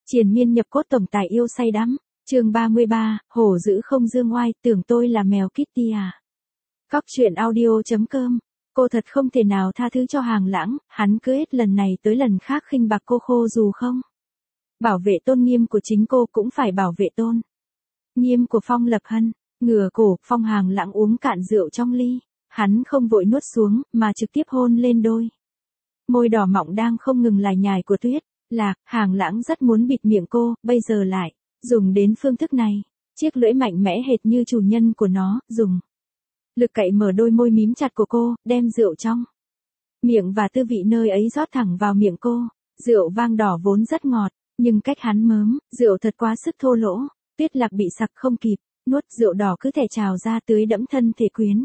Triền miên nhập cốt tổng tài yêu say đắm. Chương 33, hổ dữ không dương oai, tưởng tôi là mèo Kitty à. Cóc truyện audio.com. Cô thật không thể nào tha thứ cho Hàng Lãng, hắn cứ hết lần này tới lần khác khinh bạc cô khô dù không. Bảo vệ tôn nghiêm của chính cô cũng phải bảo vệ tôn nghiêm của Phong Lập Hân. Ngửa cổ, Phong Hàng Lãng uống cạn rượu trong ly. Hắn không vội nuốt xuống, mà trực tiếp hôn lên đôi môi đỏ mọng đang không ngừng lải nhải của Tuyết Lạc. Hàng Lãng rất muốn bịt miệng cô, bây giờ lại dùng đến phương thức này. Chiếc lưỡi mạnh mẽ hệt như chủ nhân của nó, dùng lực cậy mở đôi môi mím chặt của cô, đem rượu trong miệng và tư vị nơi ấy rót thẳng vào miệng cô. Rượu vang đỏ vốn rất ngọt, nhưng cách hắn mớm, rượu thật quá sức thô lỗ. Tuyết Lạc bị sặc không kịp nuốt, rượu đỏ cứ thể trào ra tưới đẫm thân thể quyến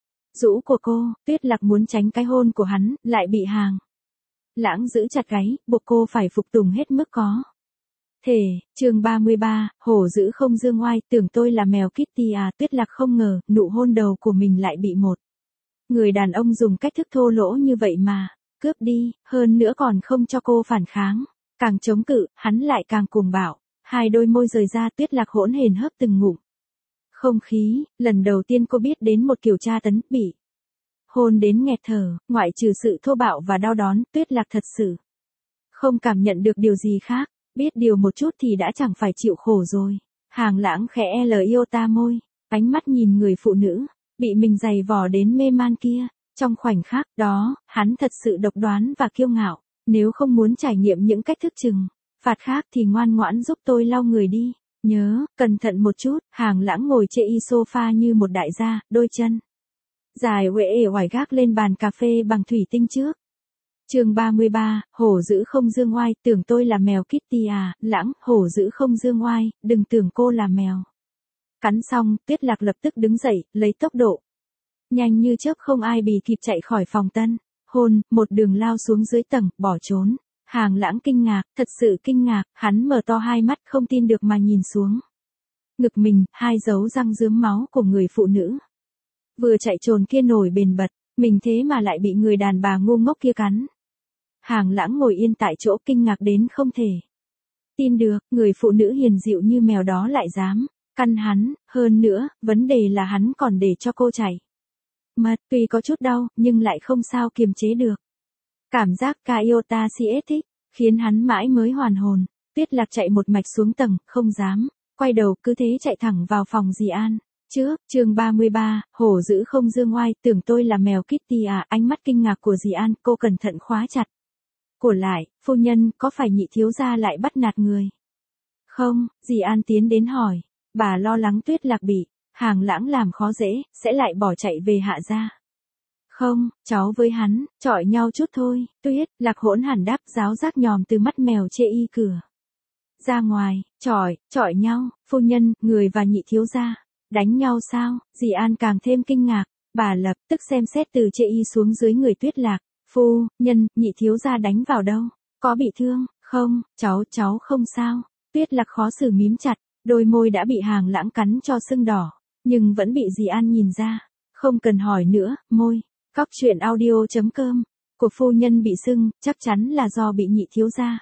rũ của cô. Tuyết Lạc muốn tránh cái hôn của hắn, lại bị Hàng Lãng giữ chặt gáy, buộc cô phải phục tùng hết mức có thể. Chương 33, hổ dữ không dương oai, tưởng tôi là mèo Kitty à. Tuyết Lạc không ngờ, nụ hôn đầu của mình lại bị một người đàn ông dùng cách thức thô lỗ như vậy mà cướp đi, hơn nữa còn không cho cô phản kháng. Càng chống cự, hắn lại càng cuồng bạo. Hai đôi môi rời ra, Tuyết Lạc hỗn hển hớp từng ngụm không khí. Lần đầu tiên cô biết đến một kiểu tra tấn, bị hôn đến nghẹt thở. Ngoại trừ sự thô bạo và đau đớn, Tuyết Lạc thật sự không cảm nhận được điều gì khác. Biết điều một chút thì đã chẳng phải chịu khổ rồi. Hàng Lãng khẽ iota môi, ánh mắt nhìn người phụ nữ bị mình giày vò đến mê man kia. Trong khoảnh khắc đó, hắn thật sự độc đoán và kiêu ngạo. Nếu không muốn trải nghiệm những cách thức trừng phạt khác thì ngoan ngoãn giúp tôi lau người đi. Nhớ, cẩn thận một chút. Hàng Lãng ngồi trên sofa như một đại gia, đôi chân dài uể oải gác lên bàn cà phê bằng thủy tinh trước. Chương 33, hổ dữ không dương oai, tưởng tôi là mèo Kitty à. Lãng, hổ dữ không dương oai, đừng tưởng cô là mèo. Cắn xong, Tuyết Lạc lập tức đứng dậy, lấy tốc độ nhanh như chớp không ai bì kịp chạy khỏi phòng tân hôn, một đường lao xuống dưới tầng, bỏ trốn. Hàng Lãng kinh ngạc, thật sự kinh ngạc. Hắn mở to hai mắt không tin được mà nhìn xuống ngực mình, hai dấu răng rướm máu của người phụ nữ vừa chạy trồn kia nổi bền bật. Mình thế mà lại bị người đàn bà ngu ngốc kia cắn. Hàng Lãng ngồi yên tại chỗ kinh ngạc đến không thể tin được, người phụ nữ hiền dịu như mèo đó lại dám căn hắn. Hơn nữa, vấn đề là hắn còn để cho cô chảy mật. Tuy có chút đau, nhưng lại không sao kiềm chế được. Cảm giác iota thích, khiến hắn mãi mới hoàn hồn. Tuyết Lạc chạy một mạch xuống tầng, không dám quay đầu, cứ thế chạy thẳng vào phòng dì An. Chương 33, hổ dữ không dương oai, tưởng tôi là mèo Kitty à. Ánh mắt kinh ngạc của dì An, cô cẩn thận khóa chặt cổ lại. Phu nhân, có phải nhị thiếu gia lại bắt nạt người không? Dì An tiến đến hỏi. Bà lo lắng Tuyết Lạc bị Hàng Lãng làm khó dễ, sẽ lại bỏ chạy về Hạ gia. Không, cháu với hắn chọi nhau chút thôi. Tuyết Lạc hỗn hẳn đáp, giáo giác nhòm từ mắt mèo chê y cửa ra ngoài. Chọi nhau? Phu nhân, người và nhị thiếu gia đánh nhau sao? Dì An càng thêm kinh ngạc. Bà lập tức xem xét từ chê y xuống dưới người Tuyết Lạc. Phu nhân, nhị thiếu gia đánh vào đâu? Có bị thương không? Cháu không sao. Tuyết Lạc khó xử mím chặt, đôi môi đã bị Hàng Lãng cắn cho sưng đỏ, nhưng vẫn bị dì An nhìn ra. Không cần hỏi nữa, môi cóc truyện audio.com của phu nhân bị sưng, chắc chắn là do bị nhị thiếu gia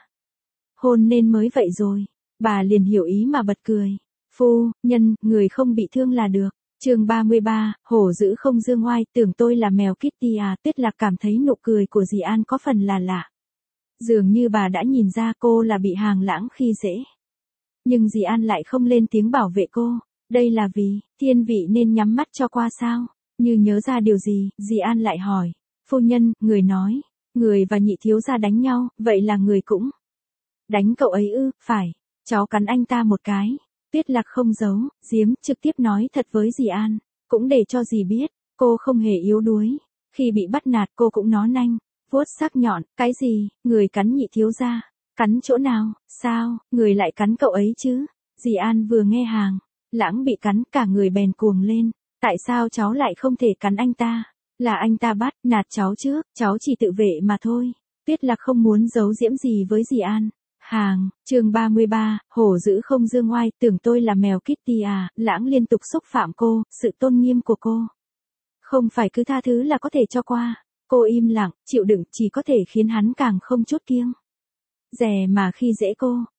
hôn nên mới vậy rồi. Bà liền hiểu ý mà bật cười. Phu nhân, người không bị thương là được. Chương 33, hổ dữ không dương oai, tưởng tôi là mèo Kitty à. Tuyết Lạc cảm thấy nụ cười của dì An có phần là lạ. Dường như bà đã nhìn ra cô là bị Hàng Lãng khi dễ. Nhưng dì An lại không lên tiếng bảo vệ cô. Đây là vì thiên vị nên nhắm mắt cho qua sao? Như nhớ ra điều gì, dì An lại hỏi. Phu nhân, người nói, người và nhị thiếu gia đánh nhau, vậy là người cũng đánh cậu ấy ư? Phải, cháu cắn anh ta một cái. Tuyết Lạc không giấu giếm, trực tiếp nói thật với dì An, cũng để cho dì biết, cô không hề yếu đuối. Khi bị bắt nạt cô cũng nó nanh, vuốt sắc nhọn. Cái gì, người cắn nhị thiếu gia? Cắn chỗ nào? Sao, người lại cắn cậu ấy chứ? Dì An vừa nghe Hàng Lãng bị cắn, cả người bèn cuồng lên. Tại sao cháu lại không thể cắn anh ta? Là anh ta bắt nạt cháu trước, cháu chỉ tự vệ mà thôi. Tuyết Lạc không muốn giấu giễm gì với dì An. Chương 33, hổ dữ không dương oai, tưởng tôi là mèo Kitty à. Lãng liên tục xúc phạm cô, sự tôn nghiêm của cô không phải cứ tha thứ là có thể cho qua. Cô im lặng, chịu đựng chỉ có thể khiến hắn càng không chút kiêng dè mà khi dễ cô.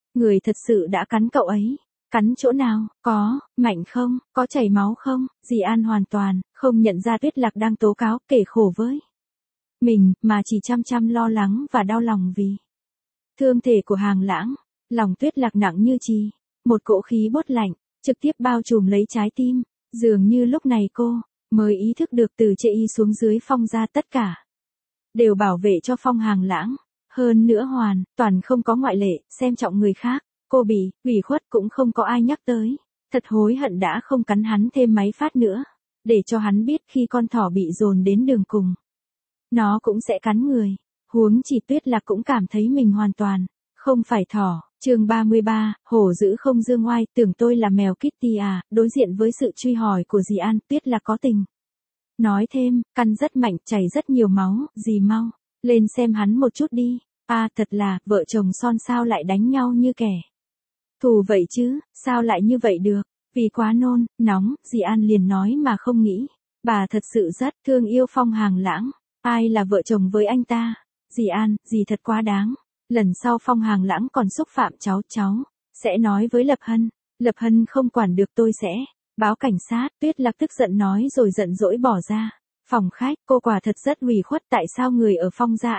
Người thật sự đã cắn cậu ấy. Cắn chỗ nào, có, mạnh không, có chảy máu không, dì An hoàn toàn, không nhận ra Tuyết Lạc đang tố cáo, kể khổ với mình, mà chỉ chăm chăm lo lắng và đau lòng vì thương thể của Hàng Lãng. Lòng Tuyết Lạc nặng như chì, một cỗ khí bốt lạnh, trực tiếp bao trùm lấy trái tim, dường như lúc này cô mới ý thức được từ Chê Y xuống dưới Phong gia tất cả đều bảo vệ cho Phong Hàng Lãng, hơn nữa hoàn toàn không có ngoại lệ, xem trọng người khác. Cô bị ủy khuất cũng không có ai nhắc tới, thật hối hận đã không cắn hắn thêm máy phát nữa, để cho hắn biết khi con thỏ bị dồn đến đường cùng, nó cũng sẽ cắn người. Huống chỉ Tuyết Lạc cũng cảm thấy mình hoàn toàn không phải thỏ. Chương 33, hổ dữ không dương oai, tưởng tôi là mèo Kitty à? Đối diện với sự truy hỏi của dì An, Tuyết Lạc có tình nói thêm, căn rất mạnh, chảy rất nhiều máu, dì mau lên xem hắn một chút đi. À, thật là, vợ chồng son sao lại đánh nhau như kẻ thù vậy chứ, sao lại như vậy được? Vì quá nôn nóng, dì An liền nói mà không nghĩ, bà thật sự rất thương yêu Phong Hàng Lãng. Ai là vợ chồng với anh ta? Dì An, dì thật quá đáng. Lần sau Phong Hàng Lãng còn xúc phạm cháu sẽ nói với Lập Hân. Lập Hân không quản được tôi sẽ báo cảnh sát. Tuyết Lạc tức giận nói rồi giận dỗi bỏ ra phòng khách. Cô quả thật rất ủy khuất, tại sao người ở Phong gia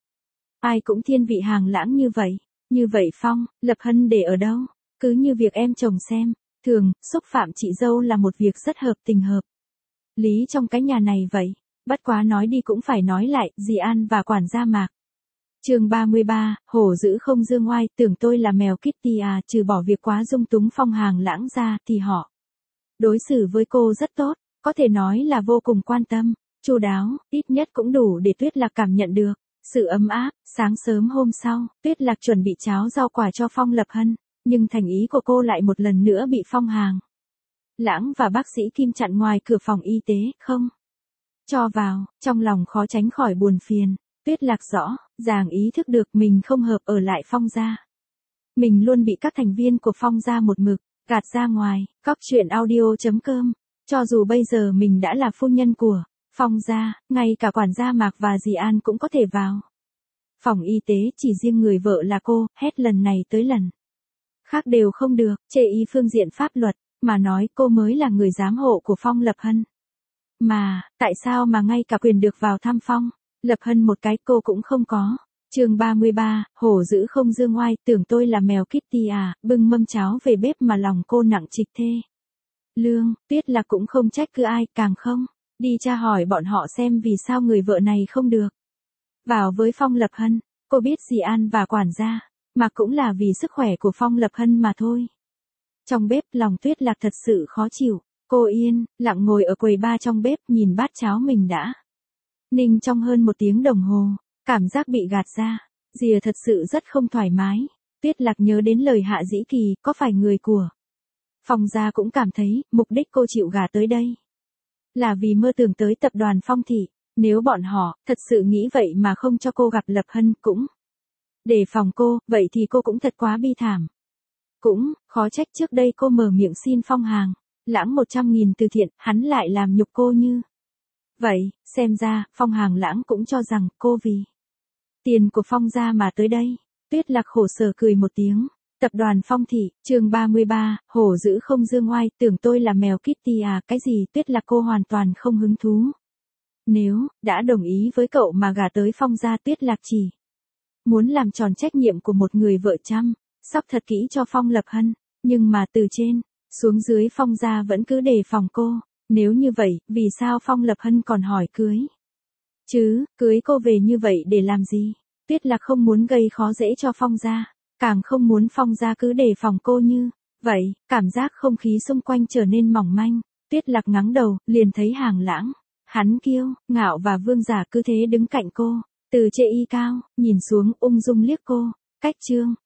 ai cũng thiên vị Hàng Lãng như vậy. Như vậy Phong, Lập Hân để ở đâu? Cứ như việc em chồng xem, thường xúc phạm chị dâu là một việc rất hợp tình hợp lý trong cái nhà này vậy. Bất quá nói đi cũng phải nói lại, dì An và quản gia Mạc. Chương 33, hổ dữ không dương oai, tưởng tôi là mèo Kitty à? Trừ bỏ việc quá dung túng Phong Hàng Lãng ra thì họ đối xử với cô rất tốt, có thể nói là vô cùng quan tâm, chu đáo, ít nhất cũng đủ để Tuyết Lạc cảm nhận được sự ấm áp. Sáng sớm hôm sau, Tuyết Lạc chuẩn bị cháo rau quả cho Phong Lập Hân, nhưng thành ý của cô lại một lần nữa bị Phong Hàng Lãng và bác sĩ Kim chặn ngoài cửa phòng y tế, không cho vào. Trong lòng khó tránh khỏi buồn phiền, Tuyết Lạc rõ ràng ý thức được mình không hợp ở lại Phong gia. Mình luôn bị các thành viên của Phong gia một mực gạt ra ngoài. Cóc truyện audio.com. Cho dù bây giờ mình đã là phu nhân của Phong gia, ngay cả quản gia Mạc và dì An cũng có thể vào phòng y tế, chỉ riêng người vợ là cô, hết lần này tới lần khác đều không được. Chê Y phương diện pháp luật mà nói, cô mới là người giám hộ của Phong Lập Hân. Mà, tại sao mà ngay cả quyền được vào thăm Phong Lập Hân một cái cô cũng không có? Chương 33, hổ dữ không dương oai, tưởng tôi là mèo Kitty à? Bưng mâm cháo về bếp mà lòng cô nặng trịch thê lương. Tuyết Lạc cũng không trách cứ ai, càng không đi tra hỏi bọn họ xem vì sao người vợ này không được vào với Phong Lập Hân. Cô biết dì An và quản gia mà cũng là vì sức khỏe của Phong Lập Hân mà thôi. Trong bếp, lòng Tuyết Lạc thật sự khó chịu. Cô yên lặng ngồi ở quầy ba trong bếp, nhìn bát cháo mình đã ninh trong hơn 1 tiếng đồng hồ, cảm giác bị gạt ra rìa thật sự rất không thoải mái. Tuyết Lạc nhớ đến lời Hạ Dĩ Kỳ, có phải người của Phong gia cũng cảm thấy mục đích cô chịu gả tới đây là vì mơ tưởng tới tập đoàn Phong thị. Nếu bọn họ thật sự nghĩ vậy mà không cho cô gặp Lập Hân, cũng đề phòng cô, vậy thì cô cũng thật quá bi thảm. Cũng khó trách trước đây cô mở miệng xin Phong Hàng Lãng 100.000 từ thiện, hắn lại làm nhục cô như vậy. Xem ra Phong Hàng Lãng cũng cho rằng cô vì tiền của Phong gia mà tới đây. Tuyết Lạc khổ sở cười một tiếng. Tập đoàn Phong thị, chương 33, hổ dữ không dương oai, tưởng tôi là mèo Kitty à? Cái gì? Tuyết Lạc cô hoàn toàn không hứng thú. Nếu đã đồng ý với cậu mà gả tới Phong gia, Tuyết Lạc chỉ muốn làm tròn trách nhiệm của một người vợ chăm sóc thật kỹ cho Phong Lập Hân, nhưng mà từ trên xuống dưới Phong gia vẫn cứ đề phòng cô. Nếu như vậy, vì sao Phong Lập Hân còn hỏi cưới chứ? Cưới cô về như vậy để làm gì? Tuyết Lạc không muốn gây khó dễ cho Phong gia, càng không muốn Phong gia cứ đề phòng cô như vậy. Cảm giác không khí xung quanh trở nên mỏng manh. Tuyết Lạc ngẩng đầu, liền thấy Hàng Lãng, hắn kiêu ngạo và vương giả cứ thế đứng cạnh cô. Từ Chê Y cao nhìn xuống, ung dung liếc cô. Cách chương